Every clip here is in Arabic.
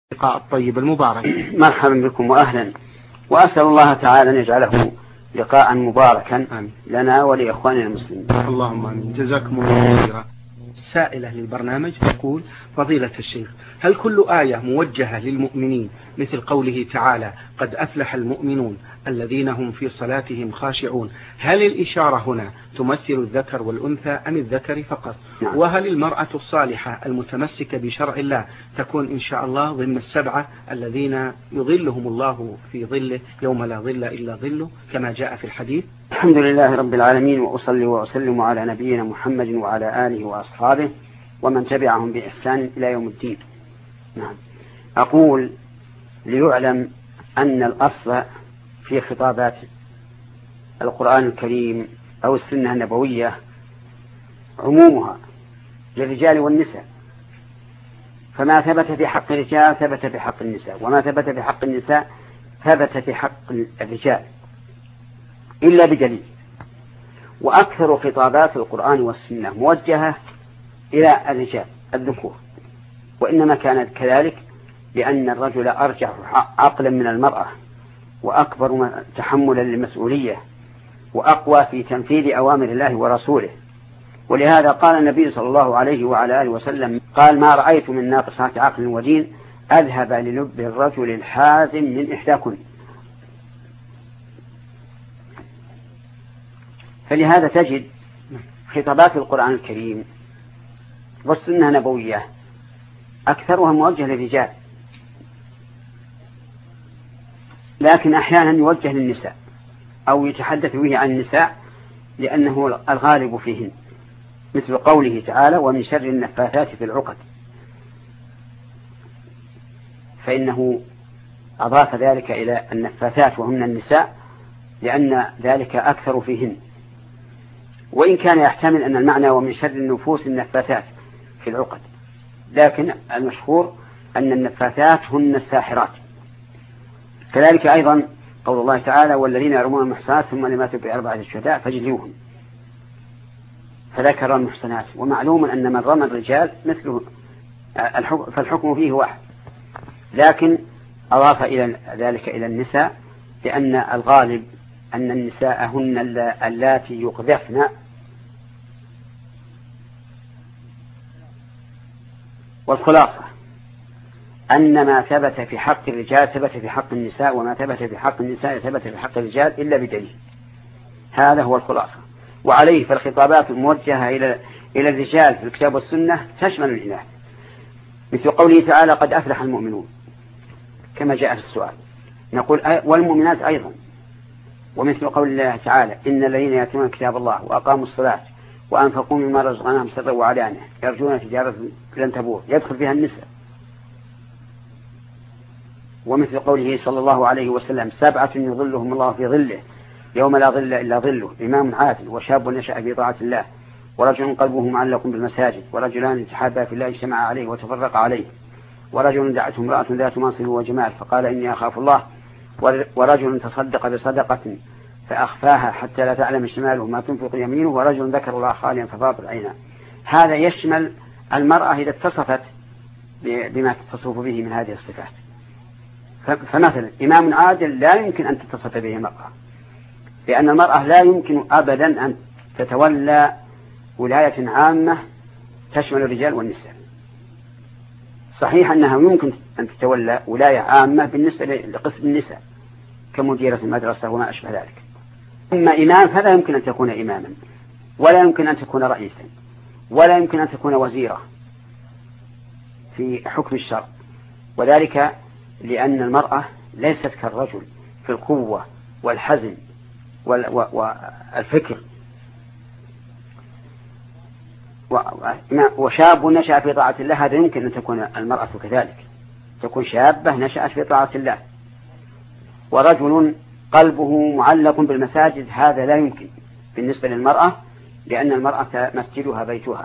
اللقاء الطيب المبارك. مرحبا بكم وأهلا، وأسأل الله تعالى أن يجعله لقاء مباركا لنا ولإخواننا المسلمين. اللهم آمين. جزاكم الله خيرا. سائلة للبرنامج تقول: فضيلة الشيخ، هل كل آية موجهة للمؤمنين مثل قوله تعالى: قد أفلح المؤمنون الذين هم في صلاتهم خاشعون، هل الإشارة هنا تمثل الذكر والأنثى أم الذكر فقط؟ نعم. وهل المرأة الصالحة المتمسكة بشرع الله تكون إن شاء الله ضمن السبعة الذين يظلهم الله في ظله يوم لا ظل إلا ظله كما جاء في الحديث؟ الحمد لله رب العالمين، وأصلي وأسلم على نبينا محمد وعلى آله وأصحابه ومن تبعهم بإحسان إلى يوم الدين. نعم. أقول: ليعلم أن الأصل في خطابات القرآن الكريم أو السنة النبوية عمومها للرجال والنساء، فما ثبت في حق الرجال ثبت في حق النساء، وما ثبت في حق النساء ثبت في حق الرجال إلا بدليل. وأكثر خطابات القرآن والسنة موجهة إلى الرجال الذكور، وإنما كانت كذلك لأن الرجل أرجح عقلا من المرأة، وأكبر تحملا للمسؤولية، وأقوى في تنفيذ أوامر الله ورسوله. ولهذا قال النبي صلى الله عليه وعلى آله وسلم: قال: ما رأيت من ناقصات عقل ودين أذهب للب الرجل الحازم من إحداكن. فلهذا تجد خطابات القرآن الكريم والسنة النبوية أكثرها موجه للرجال، لكن أحيانا يوجه للنساء أو يتحدث به عن النساء لأنه الغالب فيهن، مثل قوله تعالى: ومن شر النفاثات في العقد، فإنه أضاف ذلك إلى النفاثات وهن النساء لأن ذلك أكثر فيهن، وإن كان يحتمل أن المعنى ومن شر النفوس النفاثات في العقد، لكن المشهور أن النفاثات هن الساحرات. كذلك أيضا قول الله تعالى: والذين يرمون المحصنات ثم لم يأتوا بأربعة شهداء فاجلدوهم، فذكر المحصنات. ومعلوم أن من رمى الرجال مثله فالحكم فيه واحد، لكن أضاف إلى ذلك إلى النساء لأن الغالب أن النساء هن اللاتي يقذفن. والخلاصة أن ما ثبت في حق الرجال ثبت في حق النساء، وما ثبت في حق النساء ثبت في حق الرجال إلا بدليل. هذا هو الخلاصة. وعليه فالخطابات الموجهة إلى الرجال في الكتاب والسنة تشمل الإناث، مثل قوله تعالى: قد أفلح المؤمنون، كما جاء في السؤال. نقول: والمؤمنات أيضا. ومثل قول الله تعالى: إن الذين يتلون كتاب الله وأقاموا الصلاة وأنفقوا مما رزقناهم سرا وعلانية يرجون تجارة لن تبور، يدخل فيها النساء. ومثل قوله صلى الله عليه وسلم: 7 يظلهم الله في ظله يوم لا ظل إلا ظله: إمام عادل، وشاب نشأ في طاعة الله، ورجل قلبه معلق بالمساجد، ورجلان تحابا في الله اجتمعا عليه وتفرقا عليه، ورجل دعته امرأة ذات منصب وجمال فقال: إني أخاف الله، ورجل تصدق بصدقة فأخفاها حتى لا تعلم شماله ما تنفق يمينه، ورجل ذكر الله خاليا ففاضت عيناه. هذا يشمل المرأة إذا اتصفت بما تتصف به من هذه الصفات. فمثلا إمام عادل لا يمكن أن تتصف به المرأة، لأن المرأة لا يمكن أبدا أن تتولى ولاية عامة تشمل الرجال والنساء. صحيح أنها يمكن أن تتولى ولاية عامة بالنسبة لقسم النساء كمديرة المدرسة وما أشبه ذلك. أما إمام فلا يمكن أن تكون إماما، ولا يمكن أن تكون رئيسا، ولا يمكن أن تكون وزيرة في حكم الشرع، وذلك لأن المرأة ليست كالرجل في القوة والحزم والفكر. وشاب نشأ في طاعة الله، هذا يمكن أن تكون المرأة كذلك، تكون شابة نشأت في طاعة الله. ورجل قلبه معلق بالمساجد، هذا لا يمكن بالنسبة للمرأة، لأن المرأة مسجدها بيتها.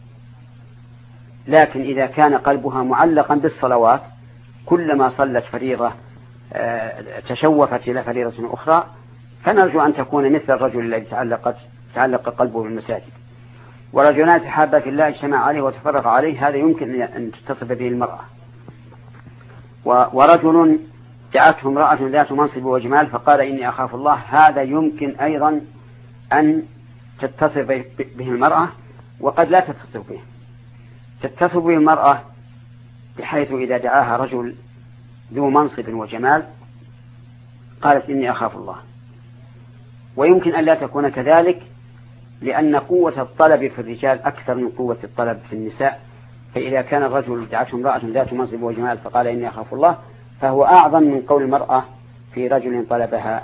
لكن إذا كان قلبها معلقا بالصلوات، كلما صلت فريضة تشوفت إلى فريضة أخرى، فنرجو أن تكون مثل الرجل الذي تعلق قلبه بالمساجد. ورجلان تحابا في الله اجتمع عليه وتفرق عليه، هذا يمكن أن تتصف به المرأة. ورجل دعته امرأة ذات منصب وجمال فقال إني أخاف الله، هذا يمكن أيضا أن تتصف به المرأة وقد لا تتصف به. تتصف به المرأة بحيث إذا دعاها رجل ذو منصب وجمال قالت إني أخاف الله، ويمكن أن لا تكون كذلك لأن قوة الطلب في الرجال أكثر من قوة الطلب في النساء، فإذا كان الرجل دعته امرأة ذات منصب وجمال فقال إني أخاف الله فهو أعظم من قول المرأة في رجل طلبها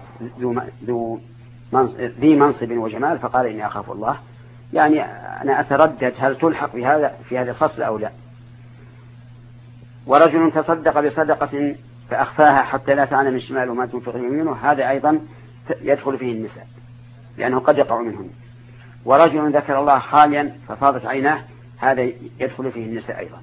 ذي منصب وجمال فقال إني أخاف الله. يعني أنا أتردد هل تلحق في هذا الفصل أو لا. ورجل تصدق بصدقة فأخفاها حتى لا تعلم شماله ما تنفق يمينه، هذا أيضا يدخل فيه النساء لأنه قد يقع منهم. ورجل ذكر الله خاليا ففاضت عيناه، هذا يدخل فيه النساء أيضا.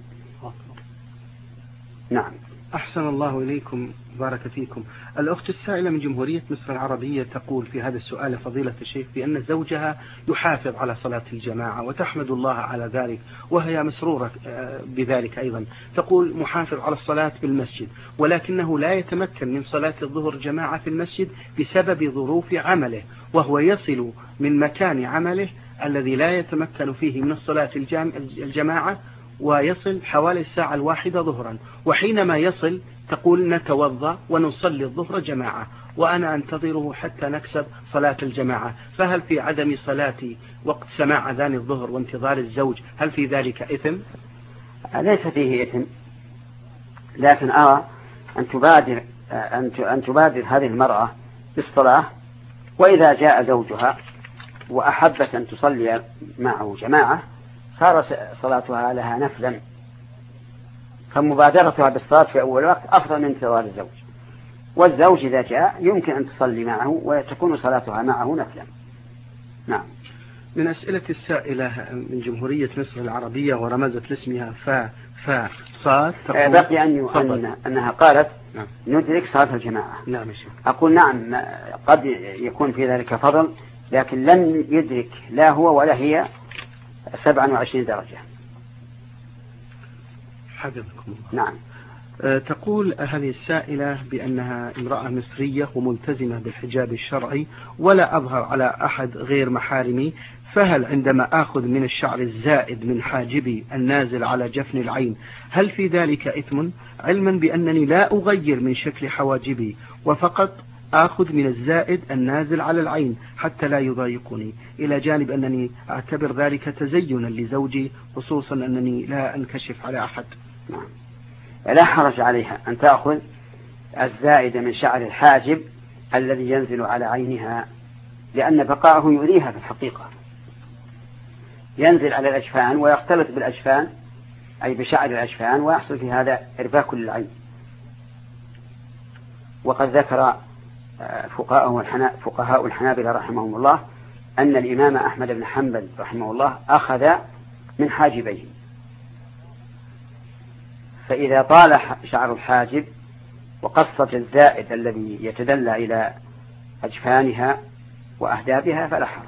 نعم. أحسن الله إليكم، بارك فيكم. الأخت السائلة من جمهورية مصر العربية تقول في هذا السؤال فضيلة الشيخ بأن زوجها يحافظ على صلاة الجماعة وتحمد الله على ذلك وهي مسرورة بذلك أيضا. تقول محافظ على الصلاة بالمسجد ولكنه لا يتمكن من صلاة الظهر جماعة في المسجد بسبب ظروف عمله، وهو يصل من مكان عمله الذي لا يتمكن فيه من الصلاة الجماعة ويصل حوالي الساعة 1 ظهرا، وحينما يصل تقول نتوضأ ونصلي الظهر جماعة وأنا أنتظره حتى نكسب صلاة الجماعة، فهل في عدم صلاتي وقت سماع أذان الظهر وانتظار الزوج هل في ذلك إثم؟ ليس فيه إثم، لكن أرى أن تبادر هذه المرأة بالصلاة، وإذا جاء زوجها وأحبت أن تصلي معه جماعة صار صلاتها لها نفلا، فمبادرتها بالصلاة في أول وقت أفضل من انتظار الزوج. والزوج إذا جاء يمكن أن تصلي معه وتكون صلاتها معه نفلا. نعم. من أسئلة السائلة من جمهورية مصر العربية ورمزت لاسمها صاد بقي أنها قالت نعم. ندرك صلاة الجماعة. نعم. أقول نعم قد يكون في ذلك فضل، لكن لن يدرك لا هو ولا هي 27 درجة. حفظكم الله. نعم. تقول هذه السائلة بأنها امرأة مصرية وملتزمة بالحجاب الشرعي ولا أظهر على أحد غير محارمي، فهل عندما آخذ من الشعر الزائد من حاجبي النازل على جفن العين هل في ذلك إثم، علما بأنني لا أغير من شكل حواجبي وفقط آخذ من الزائد النازل على العين حتى لا يضايقني، إلى جانب أنني أعتبر ذلك تزينا لزوجي خصوصا أنني لا أنكشف على أحد. نعم. لا حرج عليها أن تأخذ الزائد من شعر الحاجب الذي ينزل على عينها، لأن بقاءه يؤذيها في الحقيقة، ينزل على الأجفان ويختلط بالأجفان أي بشعر الأجفان ويحصل في هذا إرباك للعين. وقد ذكر فقهاء الحنابلة رحمهم الله أن الإمام أحمد بن حنبل رحمه الله أخذ من حاجبيه، فإذا طال شعر الحاجب وقصة الزائد الذي يتدلى إلى أجفانها وأهدابها فلا حرج.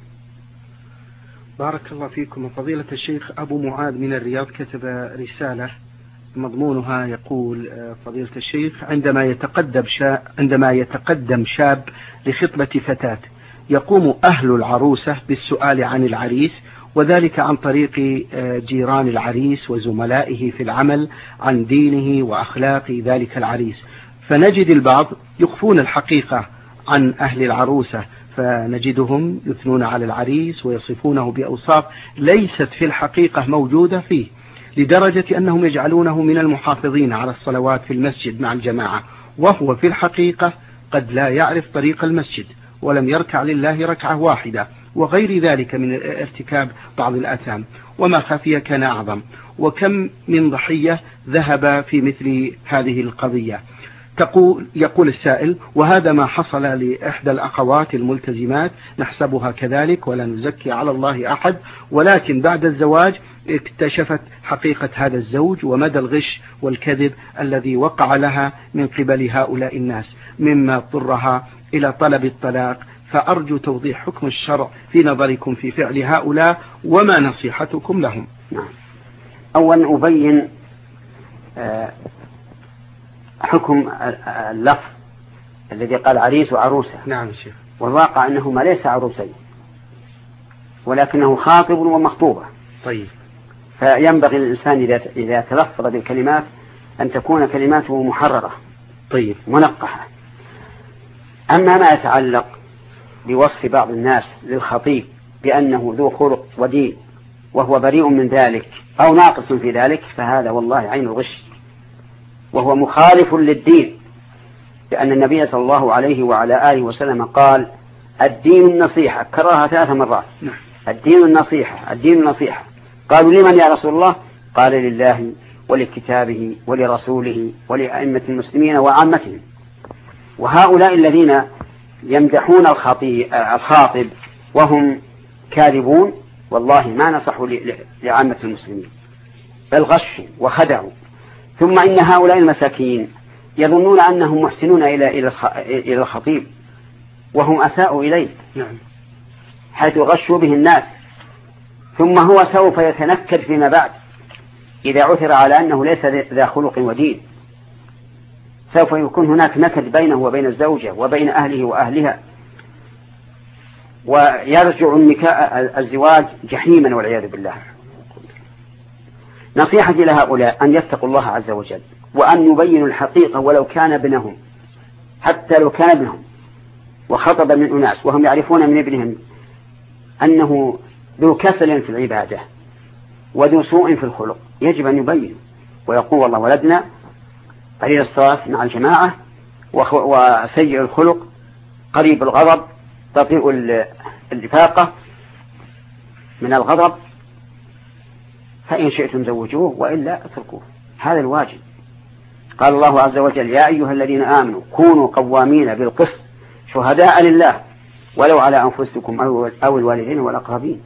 بارك الله فيكم. فضيلة الشيخ أبو معاذ من الرياض كتب رسالة مضمونها يقول فضيلة الشيخ عندما يتقدم شاب لخطبة فتاة يقوم أهل العروسة بالسؤال عن العريس، وذلك عن طريق جيران العريس وزملائه في العمل عن دينه وأخلاق ذلك العريس، فنجد البعض يخفون الحقيقة عن أهل العروسة، فنجدهم يثنون على العريس ويصفونه بأوصاف ليست في الحقيقة موجودة فيه، لدرجة أنهم يجعلونه من المحافظين على الصلوات في المسجد مع الجماعة، وهو في الحقيقة قد لا يعرف طريق المسجد ولم يركع لله ركعة واحدة، وغير ذلك من ارتكاب بعض الآثام، وما خفي كان أعظم. وكم من ضحية ذهب في مثل هذه القضية. يقول السائل: وهذا ما حصل لإحدى الأخوات الملتزمات، نحسبها كذلك ولا نزكي على الله أحد، ولكن بعد الزواج اكتشفت حقيقة هذا الزوج ومدى الغش والكذب الذي وقع لها من قبل هؤلاء الناس، مما اضطرها إلى طلب الطلاق. فأرجو توضيح حكم الشرع في نظركم في فعل هؤلاء، وما نصيحتكم لهم؟ أولا أبين حكم اللفظ الذي قال عريس وعروسة. نعم شيخ. والواقع أنهما ليس عروسين ولكنه خاطب ومخطوبة. طيب. فينبغي للإنسان إذا تلفظ بالكلمات أن تكون كلماته محررة. طيب. منقحة. أما ما يتعلق بوصف بعض الناس للخطيب بأنه ذو خلق ودين وهو بريء من ذلك أو ناقص في ذلك فهذا والله عين الغش وهو مخالف للدين، لأن النبي صلى الله عليه وعلى آله وسلم قال الدين النصيحة، كررها 3 مرات. الدين النصيحة الدين النصيحة. قالوا لمن يا رسول الله؟ قال لله ولكتابه ولرسوله ولأئمة المسلمين وعامتهم. وهؤلاء الذين يمدحون الخاطب وهم كاذبون والله ما نصحوا لعامة المسلمين بل غشوا وخدعوا. ثم إن هؤلاء المساكين يظنون أنهم محسنون إلى الخطيب وهم أساءوا إليه. نعم. حيث غشوا به الناس. ثم هو سوف يتنكد فيما بعد إذا عثر على أنه ليس ذا خلق ودين، سوف يكون هناك نكد بينه وبين الزوجة وبين أهله وأهلها، ويرجع الزواج جحيما والعياذ بالله. نصيحتي لهؤلاء أن يتقوا الله عز وجل وأن يبينوا الحقيقة ولو كان ابنهم، حتى لو كان ابنهم وخطب من أناس وهم يعرفون من ابنهم أنه ذو كسل في العبادة وذو سوء في الخلق، يجب أن يبين ويقول والله ولدنا قليل الصلاة مع الجماعة وسيء الخلق قريب الغضب بطيء الإفاقة من الغضب، فإن شئتم زوجوه وإلا اتركوه. هذا الواجب. قال الله عز وجل يا أيها الذين آمنوا كونوا قوامين بالقسط شهداء لله ولو على أنفسكم أو الوالدين والأقربين.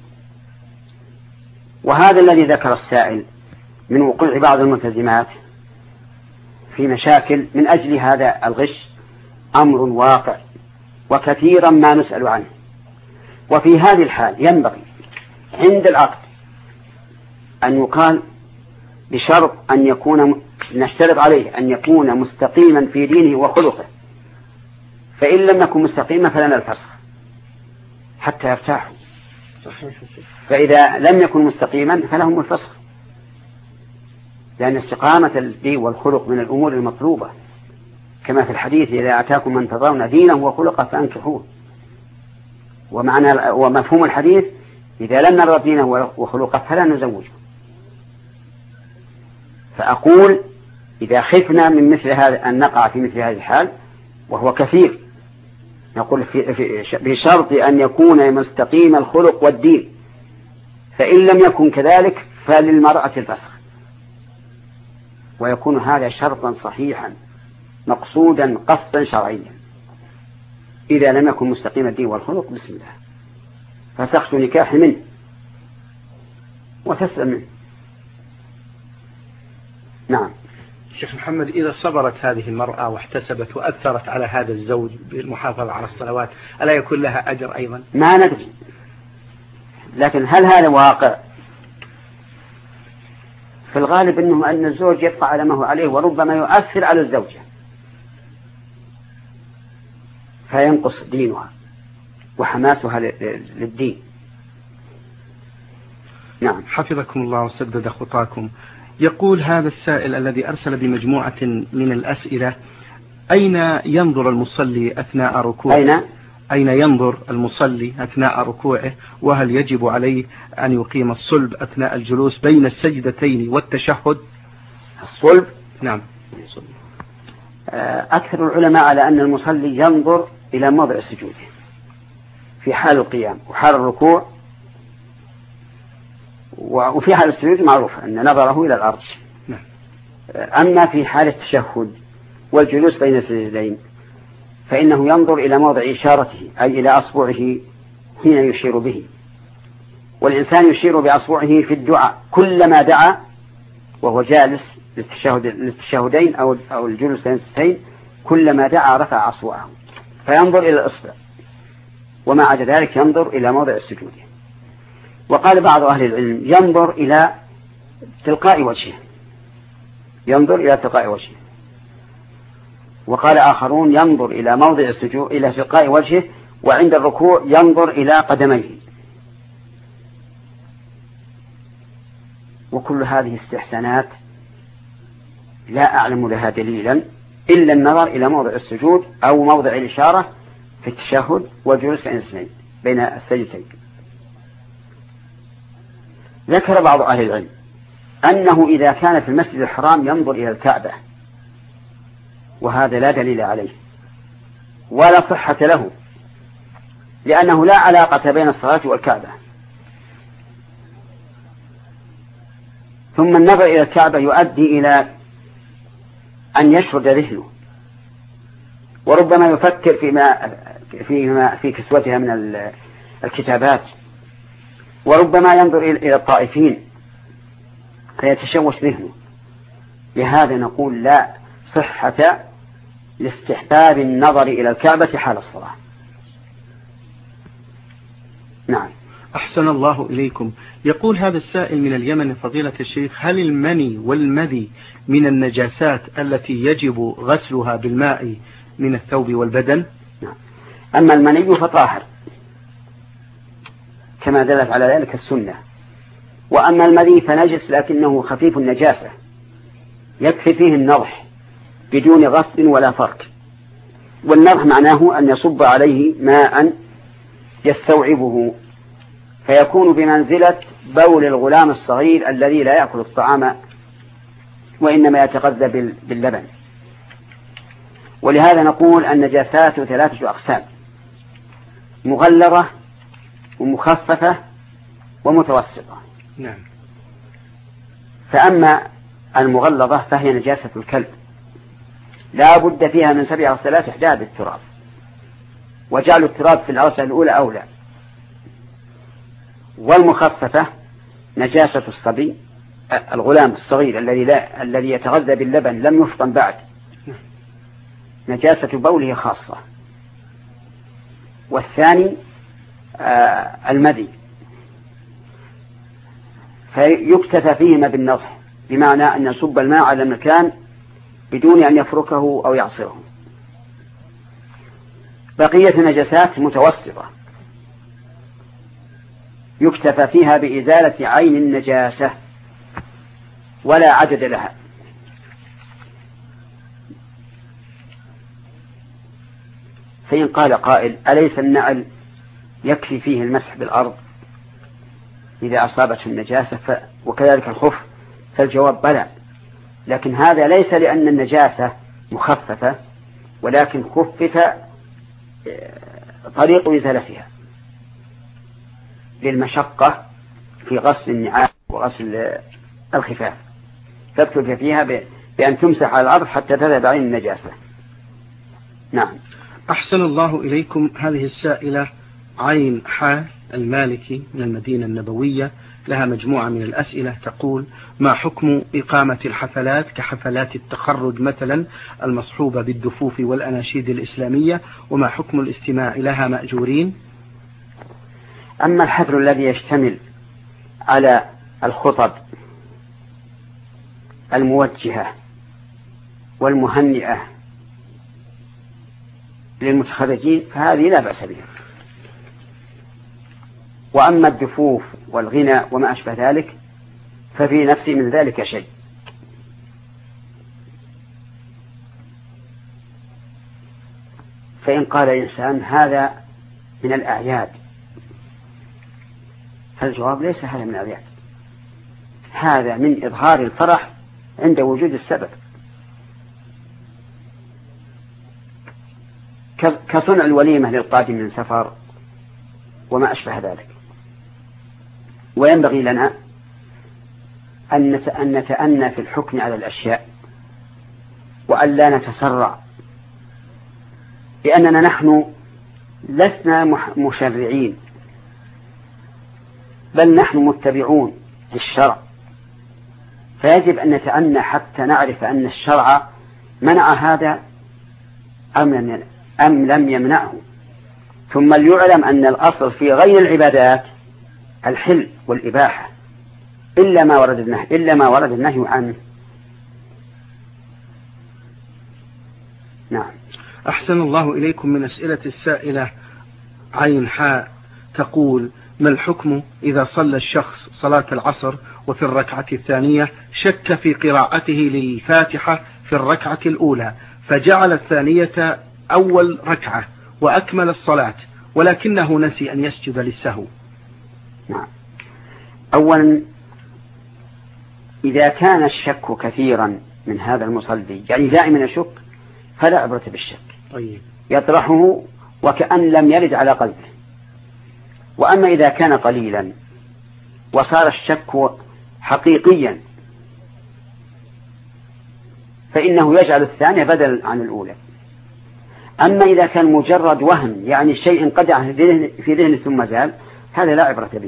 وهذا الذي ذكر السائل من وقوع بعض الملتزمات في مشاكل من أجل هذا الغش أمر واقع وكثيرا ما نسأل عنه. وفي هذه الحال ينبغي عند العقد أن يقال بشرط أن يكون نشترط عليه أن يكون مستقيما في دينه وخلقه، فإن لم يكن مستقيما فلنا الفسخ حتى يرتاحوا، فإذا لم يكن مستقيما فلهم الفسخ، لأن استقامة الدين والخلق من الأمور المطلوبة كما في الحديث إذا أتاكم من ترضون دينه وخلقه فأنكحوه. ومفهوم الحديث إذا لم نرى دينه وخلقه فلا نزوجه. فأقول إذا خفنا من مثل هذا أن نقع في مثل هذه الحال وهو كثير، نقول بشرط أن يكون مستقيم الخلق والدين، فإن لم يكن كذلك فللمرأة الفسخ، ويكون هذا شرطا صحيحا مقصودا قصدا شرعيا. إذا لم يكن مستقيم الدين والخلق بسم الله فسخت نكاح منه وتسلم منه. نعم. شيخ محمد، إذا صبرت هذه المرأة واحتسبت وأثرت على هذا الزوج بالمحافظة على الصلوات ألا يكون لها أجر أيضا؟ ما ندري، لكن هل هذا واقع؟ في الغالب أن الزوج يبقى على ما هو عليه وربما يؤثر على الزوجة فينقص دينها وحماسها للدين. نعم. حفظكم الله وسدد خطاكم. يقول هذا السائل الذي أرسل بمجموعة من الأسئلة: أين ينظر المصلي أثناء ركوعه؟ أين ينظر المصلي أثناء ركوعه؟ وهل يجب عليه أن يقيم الصلب أثناء الجلوس بين السجدتين والتشهد؟ الصلب؟ نعم. أكثر العلماء على أن المصلي ينظر إلى موضع السجود في حال القيام وحال الركوع، وفي حال السجود معروف أن نظره إلى الأرض. أما في حال التشهد والجلوس بين السجدين فإنه ينظر إلى موضع إشارته أي إلى أصبعه حين يشير به، والإنسان يشير بأصبعه في الدعاء كلما دعا وهو جالس للتشهدين أو الجلوس بين السجدين، كلما دعا رفع أصبعه فينظر إلى الإصبع، وما عدا ذلك ينظر إلى موضع السجود. وقال بعض أهل العلم ينظر إلى تلقاء وجهه، ينظر إلى تلقاء وجهه. وقال آخرون ينظر إلى موضع السجود إلى تلقاء وجهه، وعند الركوع ينظر إلى قدميه. وكل هذه استحسانات لا أعلم لها دليلا إلا النظر إلى موضع السجود أو موضع الإشارة في التشهد والجلوس بين السجدتين. ذكر بعض أهل العلم أنه إذا كان في المسجد الحرام ينظر إلى الكعبة، وهذا لا دليل عليه ولا صحة له، لأنه لا علاقة بين الصلاة والكعبة. ثم النظر إلى الكعبة يؤدي إلى أن يشرد ذهنه، وربما يفكر في كسوتها من الكتابات، وربما ينظر إلى الطائفين فيتشوش ذهنه. لهذا نقول لا صحة لاستحباب النظر إلى الكعبة حال الصلاة. نعم. أحسن الله إليكم. يقول هذا السائل من اليمن فضيلة الشيخ: هل المني والمذي من النجاسات التي يجب غسلها بالماء من الثوب والبدن؟ نعم. أما المني فطاهر كما دلت على ذلك السنة، وأما المذي فنجس لكنه خفيف النجاسة يكفي فيه النضح بدون غسل ولا فرك. والنضح معناه أن يصب عليه ماء يستوعبه فيكون بمنزلة بول الغلام الصغير الذي لا يأكل الطعام وإنما يتغذى باللبن. ولهذا نقول النجاسات 3 أقسام: مغلظة ومخففة ومتوسطة. نعم. فأما المغلظة فهي نجاسة الكلب، لا بد فيها من 7 غسلات إحداها بالتراب، وجعل التراب في الغسلة الأولى أولى. والمخففة نجاسة الصبي الغلام الصغير الذي يتغذى باللبن لم يفطن بعد، نجاسة بوله خاصة. والثاني المذي، فيكتفى فيهما بالنضح، بمعنى أن يصب الماء على المكان بدون أن يفركه أو يعصره. بقية النجاسات متوسطة يكتفى فيها بإزالة عين النجاسة ولا عدد لها. فإن قال قائل: أليس النعل يكفي فيه المسح بالأرض إذا أصابته النجاسة وكذلك الخف؟ فالجواب بلى، لكن هذا ليس لأن النجاسة مخففة، ولكن خفف طريق إزالتها للمشقة في غسل النعال وغسل الخفاف، فاكتفي فيها بأن تمسح على الأرض حتى تذهب عين النجاسة. نعم. أحسن الله إليكم. هذه السائلة عين حا المالكي من المدينة النبوية لها مجموعة من الأسئلة، تقول: ما حكم إقامة الحفلات كحفلات التخرج مثلا المصحوبة بالدفوف والأناشيد الإسلامية، وما حكم الاستماع لها مأجورين؟ أما الحفل الذي يشتمل على الخطب الموجهة والمهنئة للمتخرجين فهذه لا بأس بها. وأما الدفوف والغنى وما أشبه ذلك ففي نفسي من ذلك شيء. فإن قال الإنسان هذا من الأعياد، فالجواب ليس هذا من الأعياد، هذا من إظهار الفرح عند وجود السبب، كصنع الوليمة للقادم من سفر وما أشبه ذلك. وينبغي لنا أن نتأنى في الحكم على الأشياء وأن لا نتسرع، لأننا نحن لسنا مشرعين، بل نحن متبعون للشرع، فيجب أن نتأنى حتى نعرف أن الشرع منع هذا أم لم يمنعه. ثم ليعلم أن الأصل في غير العبادات الحل والإباحة إلا ما ورد النهي عنه. نعم. أحسن الله إليكم. من أسئلة السائلة عين حاء تقول: ما الحكم إذا صلى الشخص صلاة العصر وفي الركعة الثانية شك في قراءته للفاتحة في الركعة الأولى فجعل الثانية أول ركعة وأكمل الصلاة ولكنه نسي أن يسجد للسهو؟ نعم. أولا، إذا كان الشك كثيرا من هذا المصلي، يعني دائما يشك، فلا عبرة بالشك. طيب. يطرحه وكأن لم يرد على قلبه. وأما إذا كان قليلا وصار الشك حقيقيا فإنه يجعل الثانية بدل عن الأولى. أما إذا كان مجرد وهم، يعني شيء انقدع في ذهنه ثم زال، هذا لا عبرة به.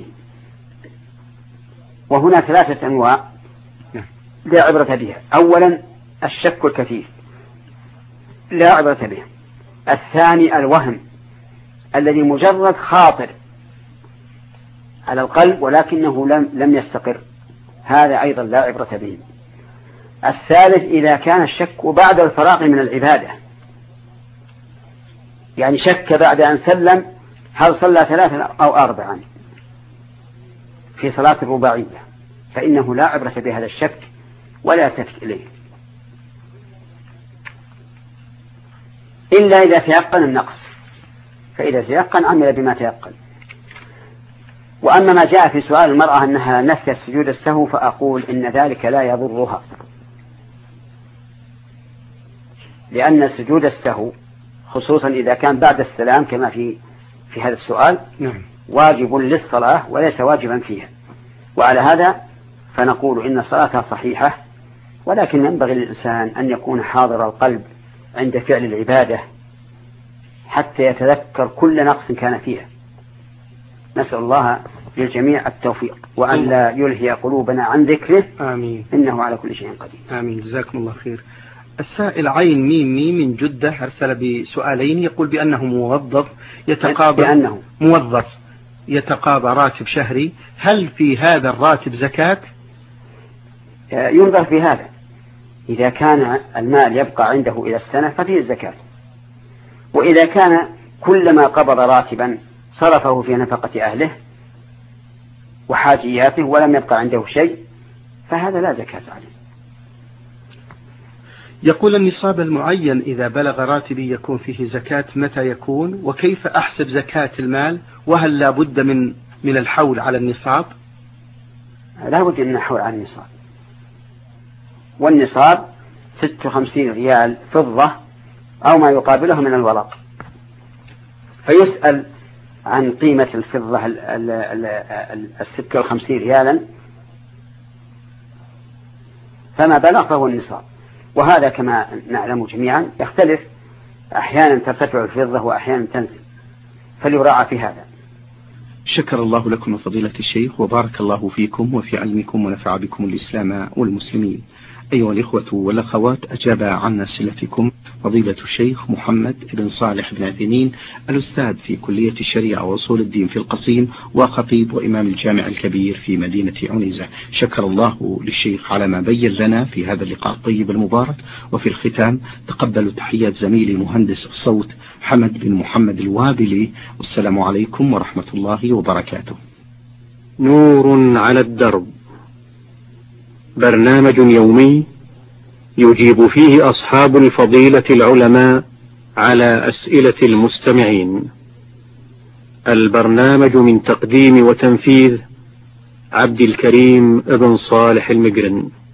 وهنا 3 أنواع لا عبرة بها. أولا، الشك الكثير لا عبرة به. الثاني، الوهم الذي مجرد خاطر على القلب ولكنه لم يستقر، هذا أيضا لا عبرة به. الثالث، إذا كان الشك بعد الفراغ من العبادة، يعني شك بعد أن سلم هل صلى 3 أو 4 في صلاة الرباعية، فإنه لا عبرة بهذا الشك ولا يلتفت إليه إلا إذا تيقن النقص، فإذا تيقن عمل بما تيقن. وأما ما جاء في سؤال المرأة أنها نسيت سجود السهو، فأقول إن ذلك لا يضرها، لأن سجود السهو خصوصا إذا كان بعد السلام كما في هذا السؤال واجب للصلاة وليس واجبا فيها. وعلى هذا فنقول إن صلاتها صحيحة، ولكن ينبغي للإنسان أن يكون حاضر القلب عند فعل العبادة حتى يتذكر كل نقص كان فيها. نسأل الله للجميع التوفيق وأن لا يلهي قلوبنا عن ذكره. آمين. إنه على كل شيء قدير. آمين. جزاكم الله خير. السائل عين ميم من جدة أرسل بسؤالين، يقول بأنه موظف يتقاضى راتب شهري، هل في هذا الراتب زكاة؟ ينظر في هذا. إذا كان المال يبقى عنده إلى السنة ففيه الزكاة، وإذا كان كلما قبض راتبا صرفه في نفقة أهله وحاجياته ولم يبقى عنده شيء فهذا لا زكاة عليه. يقول: النصاب المعين إذا بلغ راتبي يكون فيه زكاة، متى يكون؟ وكيف أحسب زكاة المال؟ وهل لا بد من الحول على النصاب؟ لا بد من الحول على النصاب، والنصاب 56 ريال فضة أو ما يقابله من الورق. فيسأل عن قيمة الفضة 56 ريالا، فما بلغ فهو النصاب. وهذا كما نعلم جميعا يختلف، أحيانا ترتفع الفضة وأحيانا تنزل، فليراعى في هذا. شكر الله لكم فضيلة الشيخ وبارك الله فيكم وفي علمكم ونفع بكم الإسلام والمسلمين. أيها الإخوة والأخوات، أجاب عن أسئلتكم فضيلة الشيخ محمد بن صالح بن عثيمين، الأستاذ في كلية الشريعة وأصول الدين في القصيم وخطيب وإمام الجامع الكبير في مدينة عنيزة. شكر الله للشيخ على ما بين لنا في هذا اللقاء الطيب المبارك. وفي الختام تقبلوا تحيات زميلي مهندس الصوت حمد بن محمد الوابلي، والسلام عليكم ورحمة الله وبركاته. نور على الدرب، برنامج يومي يجيب فيه أصحاب الفضيلة العلماء على أسئلة المستمعين. البرنامج من تقديم وتنفيذ عبد الكريم بن صالح المقرن.